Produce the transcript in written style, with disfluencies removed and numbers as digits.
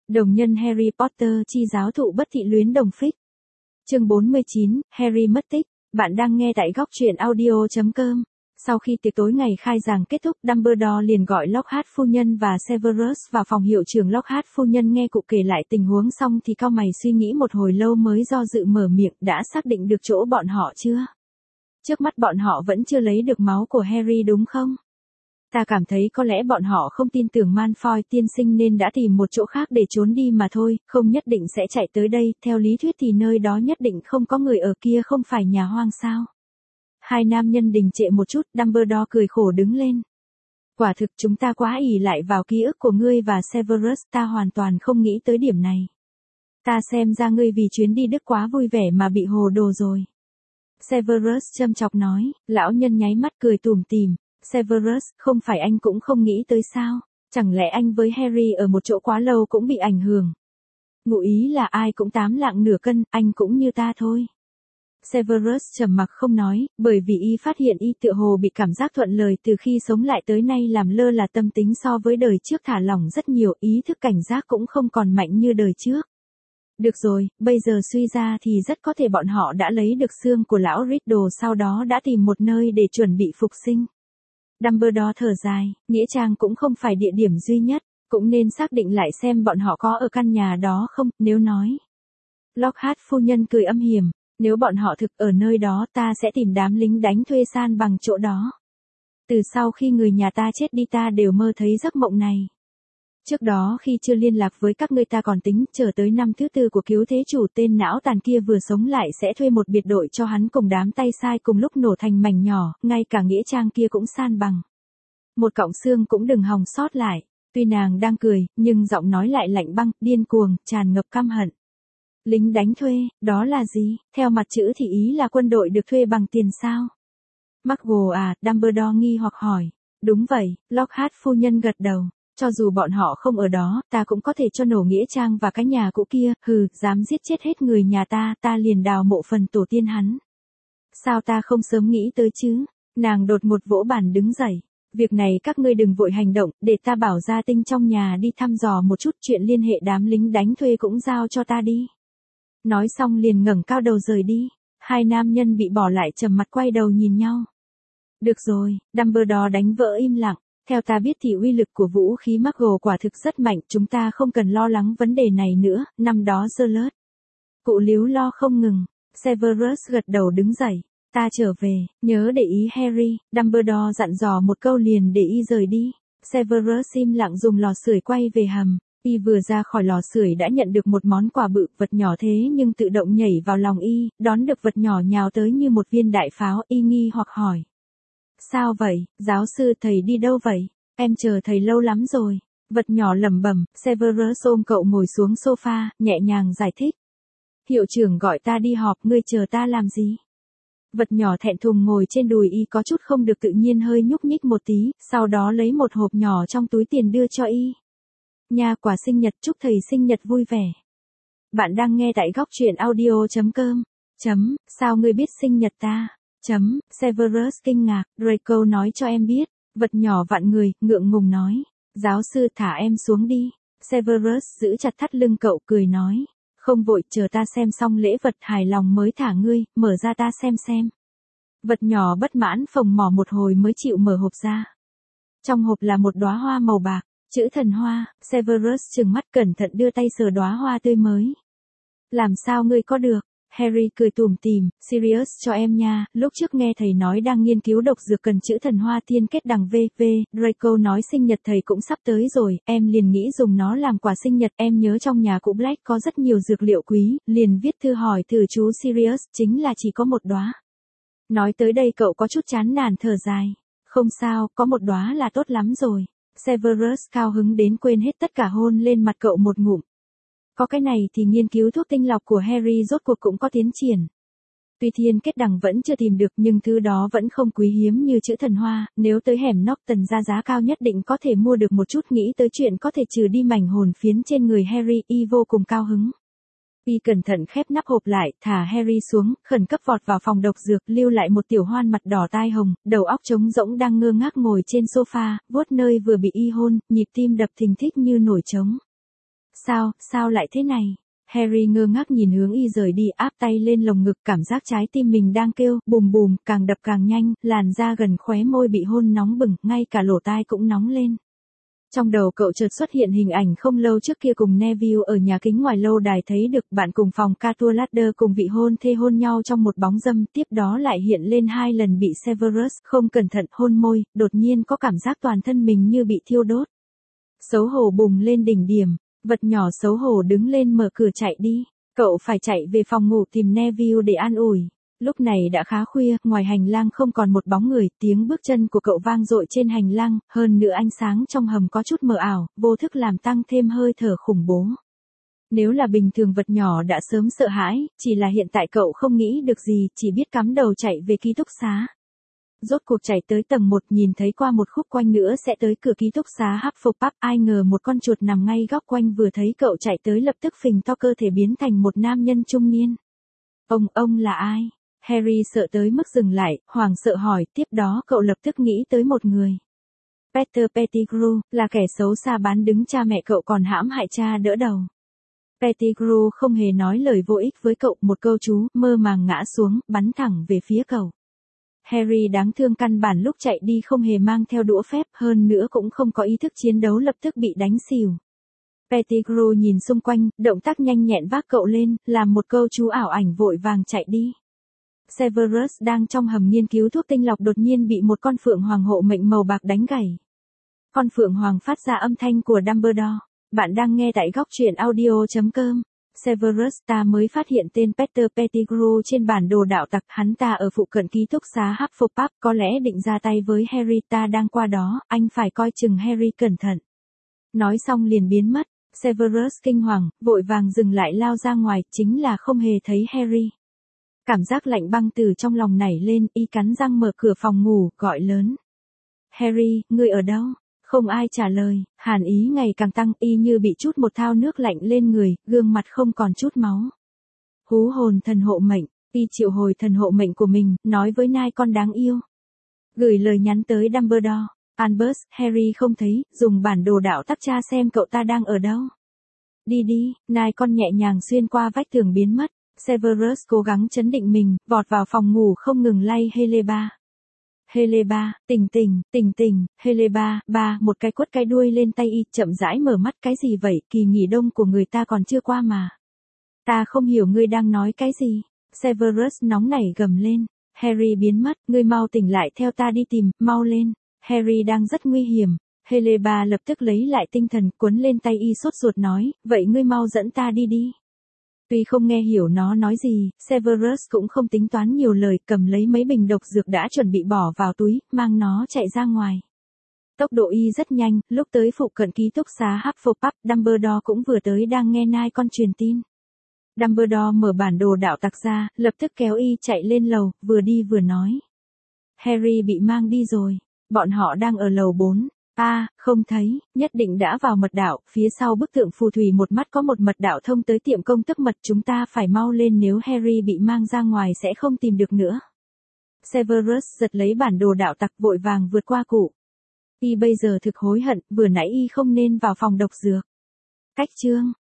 Đồng nhân Harry Potter chi giáo thụ bất thị luyến đồng phích. Chương 49, Harry mất tích. Bạn đang nghe tại góc truyện audio.com. Sau khi tiệc tối ngày khai giảng kết thúc, Dumbledore liền gọi Lockhart phu nhân và Severus vào phòng. Hiệu trưởng Lockhart phu nhân nghe cụ kể lại tình huống xong thì cau mày suy nghĩ một hồi lâu mới do dự mở miệng. Đã xác định được chỗ bọn họ chưa? Trước mắt bọn họ vẫn chưa lấy được máu của Harry đúng không? Ta cảm thấy có lẽ bọn họ không tin tưởng Malfoy tiên sinh nên đã tìm một chỗ khác để trốn đi mà thôi, không nhất định sẽ chạy tới đây, theo lý thuyết thì nơi đó nhất định không có người ở, kia không phải nhà hoang sao. Hai nam nhân đình trệ một chút, Dumbledore cười khổ đứng lên. Quả thực chúng ta quá ỷ lại vào ký ức của ngươi và Severus, ta hoàn toàn không nghĩ tới điểm này. Ta xem ra ngươi vì chuyến đi Đức quá vui vẻ mà bị hồ đồ rồi. Severus châm chọc nói, lão nhân nháy mắt cười tủm tỉm. Severus, không phải anh cũng không nghĩ tới sao? Chẳng lẽ anh với Harry ở một chỗ quá lâu cũng bị ảnh hưởng? Ngụ ý là ai cũng 8 lạng nửa cân, anh cũng như ta thôi. Severus trầm mặc không nói, bởi vì y phát hiện y tựa hồ bị cảm giác thuận lời từ khi sống lại tới nay, làm lơ là tâm tính so với đời trước thả lỏng rất nhiều, ý thức cảnh giác cũng không còn mạnh như đời trước. Được rồi, bây giờ suy ra thì rất có thể bọn họ đã lấy được xương của lão Riddle, sau đó đã tìm một nơi để chuẩn bị phục sinh. Dumbledore thở dài, nghĩa trang cũng không phải địa điểm duy nhất, cũng nên xác định lại xem bọn họ có ở căn nhà đó không, nếu nói. Lockhart phu nhân cười âm hiểm, nếu bọn họ thực ở nơi đó ta sẽ tìm đám lính đánh thuê san bằng chỗ đó. Từ sau khi người nhà ta chết đi ta đều mơ thấy giấc mộng này. Trước đó khi chưa liên lạc với các ngươi ta còn tính chờ tới năm thứ 4 của cứu thế chủ tên não tàn kia vừa sống lại sẽ thuê một biệt đội cho hắn cùng đám tay sai cùng lúc nổ thành mảnh nhỏ, ngay cả nghĩa trang kia cũng san bằng. Một cọng xương cũng đừng hòng sót lại. Tuy nàng đang cười, nhưng giọng nói lại lạnh băng, điên cuồng, tràn ngập căm hận. Lính đánh thuê, đó là gì? Theo mặt chữ thì ý là quân đội được thuê bằng tiền sao? McGonagall à? Dumbledore nghi hoặc hỏi. Đúng vậy, Lockhart phu nhân gật đầu. Cho dù bọn họ không ở đó, ta cũng có thể cho nổ nghĩa trang và cái nhà cũ kia, dám giết chết hết người nhà ta liền đào mộ phần tổ tiên hắn. Sao ta không sớm nghĩ tới chứ? Nàng đột ngột vỗ bàn đứng dậy. Việc này các ngươi đừng vội hành động, để ta bảo gia tinh trong nhà đi thăm dò một chút, chuyện liên hệ đám lính đánh thuê cũng giao cho ta đi. Nói xong liền ngẩng cao đầu rời đi. Hai nam nhân bị bỏ lại trầm mặt quay đầu nhìn nhau. Được rồi, Dumbledore đánh vỡ im lặng. Theo ta biết thì uy lực của vũ khí McGonagall quả thực rất mạnh, chúng ta không cần lo lắng vấn đề này nữa, năm đó Geralt. Cụ líu lo không ngừng. Severus gật đầu đứng dậy. Ta trở về, nhớ để ý Harry, Dumbledore dặn dò một câu liền để y rời đi. Severus im lặng dùng lò sưởi quay về hầm. Y vừa ra khỏi lò sưởi đã nhận được một món quà bự, vật nhỏ thế nhưng tự động nhảy vào lòng y, đón được vật nhỏ nhào tới như một viên đại pháo, y nghi hoặc hỏi. Sao vậy, giáo sư thầy đi đâu vậy? Em chờ thầy lâu lắm rồi. Vật nhỏ lẩm bẩm. Severus ôm cậu ngồi xuống sofa, nhẹ nhàng giải thích. Hiệu trưởng gọi ta đi họp, ngươi chờ ta làm gì? Vật nhỏ thẹn thùng ngồi trên đùi y có chút không được tự nhiên, hơi nhúc nhích một tí, sau đó lấy một hộp nhỏ trong túi tiền đưa cho y. Nha, quà sinh nhật, chúc thầy sinh nhật vui vẻ. Bạn đang nghe tại góc truyện audio.com. Sao ngươi biết sinh nhật ta? Severus kinh ngạc. Draco nói cho em biết. Vật nhỏ vặn người, ngượng ngùng nói. Giáo sư thả em xuống đi. Severus giữ chặt thắt lưng cậu, cười nói. Không vội, chờ ta xem xong lễ vật hài lòng mới thả ngươi, mở ra ta xem. Vật nhỏ bất mãn phồng mỏ một hồi mới chịu mở hộp ra. Trong hộp là một đóa hoa màu bạc, chữ thần hoa. Severus trừng mắt cẩn thận đưa tay sờ đóa hoa tươi mới. Làm sao ngươi có được? Harry cười tủm tỉm, Sirius cho em nha, lúc trước nghe thầy nói đang nghiên cứu độc dược cần chữ thần hoa tiên kết đằng V. Draco nói sinh nhật thầy cũng sắp tới rồi, em liền nghĩ dùng nó làm quà sinh nhật, em nhớ trong nhà cụ Black có rất nhiều dược liệu quý, liền viết thư hỏi thử chú Sirius, chính là chỉ có một đóa. Nói tới đây cậu có chút chán nản thở dài. Không sao, có một đóa là tốt lắm rồi. Severus cao hứng đến quên hết tất cả, hôn lên mặt cậu một ngụm. Có cái này thì nghiên cứu thuốc tinh lọc của Harry rốt cuộc cũng có tiến triển. Tuy thiên kết đằng vẫn chưa tìm được nhưng thứ đó vẫn không quý hiếm như chữ thần hoa, nếu tới hẻm Norton ra giá cao nhất định có thể mua được một chút, nghĩ tới chuyện có thể trừ đi mảnh hồn phiến trên người Harry, y vô cùng cao hứng. Y cẩn thận khép nắp hộp lại, thả Harry xuống, khẩn cấp vọt vào phòng độc dược, lưu lại một tiểu hoan mặt đỏ tai hồng, đầu óc trống rỗng đang ngơ ngác ngồi trên sofa, vuốt nơi vừa bị y hôn, nhịp tim đập thình thịch như nổi trống. sao lại thế này? Harry ngơ ngác nhìn hướng y rời đi, áp tay lên lồng ngực, cảm giác trái tim mình đang kêu, bùm bùm, càng đập càng nhanh, làn da gần khóe môi bị hôn nóng bừng, ngay cả lỗ tai cũng nóng lên. Trong đầu cậu chợt xuất hiện hình ảnh không lâu trước kia cùng Neville ở nhà kính ngoài lâu đài thấy được bạn cùng phòng Catua Ladder cùng vị hôn thê hôn nhau trong một bóng dâm, tiếp đó lại hiện lên 2 lần bị Severus không cẩn thận hôn môi, đột nhiên có cảm giác toàn thân mình như bị thiêu đốt. Xấu hổ bùng lên đỉnh điểm, vật nhỏ xấu hổ đứng lên mở cửa chạy đi, cậu phải chạy về phòng ngủ tìm Neville để an ủi. Lúc này đã khá khuya, ngoài hành lang không còn một bóng người, tiếng bước chân của cậu vang dội trên hành lang, hơn nữa ánh sáng trong hầm có chút mờ ảo, vô thức làm tăng thêm hơi thở khủng bố. Nếu là bình thường vật nhỏ đã sớm sợ hãi, chỉ là hiện tại cậu không nghĩ được gì, chỉ biết cắm đầu chạy về ký túc xá. Rốt cuộc chạy tới tầng 1 nhìn thấy qua một khúc quanh nữa sẽ tới cửa ký túc xá Hufflepuff, ai ngờ một con chuột nằm ngay góc quanh vừa thấy cậu chạy tới lập tức phình to cơ thể biến thành một nam nhân trung niên. Ông là ai? Harry sợ tới mức dừng lại, hoảng sợ hỏi, tiếp đó cậu lập tức nghĩ tới một người. Peter Pettigrew, là kẻ xấu xa bán đứng cha mẹ cậu còn hãm hại cha đỡ đầu. Pettigrew không hề nói lời vô ích với cậu, một câu chú, mơ màng ngã xuống, bắn thẳng về phía cậu. Harry đáng thương căn bản lúc chạy đi không hề mang theo đũa phép, hơn nữa cũng không có ý thức chiến đấu lập tức bị đánh xỉu. Pettigrew nhìn xung quanh, động tác nhanh nhẹn vác cậu lên, làm một câu chú ảo ảnh vội vàng chạy đi. Severus đang trong hầm nghiên cứu thuốc tinh lọc đột nhiên bị một con phượng hoàng hộ mệnh màu bạc đánh gãy. Con phượng hoàng phát ra âm thanh của Dumbledore. Bạn đang nghe tại góc truyện audio.com. Severus, ta mới phát hiện tên Peter Pettigrew trên bản đồ đạo tặc, hắn ta ở phụ cận ký túc xá Hufflepuff, có lẽ định ra tay với Harry, ta đang qua đó, anh phải coi chừng Harry cẩn thận. Nói xong liền biến mất, Severus kinh hoàng, vội vàng dừng lại lao ra ngoài, chính là không hề thấy Harry. Cảm giác lạnh băng từ trong lòng nảy lên, y cắn răng mở cửa phòng ngủ, gọi lớn. Harry, ngươi ở đâu? Không ai trả lời, hàn ý ngày càng tăng, y như bị chút một thao nước lạnh lên người, gương mặt không còn chút máu. Hú hồn thần hộ mệnh, y triệu hồi thần hộ mệnh của mình, nói với nai con đáng yêu. Gửi lời nhắn tới Dumbledore. Albus, Harry không thấy, dùng bản đồ đạo tắc tra xem cậu ta đang ở đâu. Đi, nai con nhẹ nhàng xuyên qua vách tường biến mất. Severus cố gắng trấn định mình, vọt vào phòng ngủ không ngừng lay Heleba. Heleba, tỉnh, Heleba, một cái quất cái đuôi lên tay y, chậm rãi mở mắt, cái gì vậy, kỳ nghỉ đông của người ta còn chưa qua mà. Ta không hiểu ngươi đang nói cái gì. Severus nóng nảy gầm lên. Harry biến mất, ngươi mau tỉnh lại theo ta đi tìm, mau lên. Harry đang rất nguy hiểm. Heleba lập tức lấy lại tinh thần, cuốn lên tay y sốt ruột nói, vậy ngươi mau dẫn ta đi. Tuy không nghe hiểu nó nói gì, Severus cũng không tính toán nhiều lời, cầm lấy mấy bình độc dược đã chuẩn bị bỏ vào túi, mang nó chạy ra ngoài. Tốc độ y rất nhanh, lúc tới phụ cận ký túc xá Hufflepuff, Dumbledore cũng vừa tới đang nghe nai con truyền tin. Dumbledore mở bản đồ đạo tặc ra, lập tức kéo y chạy lên lầu, vừa đi vừa nói. Harry bị mang đi rồi, bọn họ đang ở lầu 4. Không thấy, nhất định đã vào mật đạo, phía sau bức tượng phù thủy một mắt có một mật đạo thông tới tiệm công tắc mật, chúng ta phải mau lên nếu Harry bị mang ra ngoài sẽ không tìm được nữa. Severus giật lấy bản đồ đạo tặc vội vàng vượt qua cụ. Y bây giờ thực hối hận, vừa nãy y không nên vào phòng độc dược. Cách chương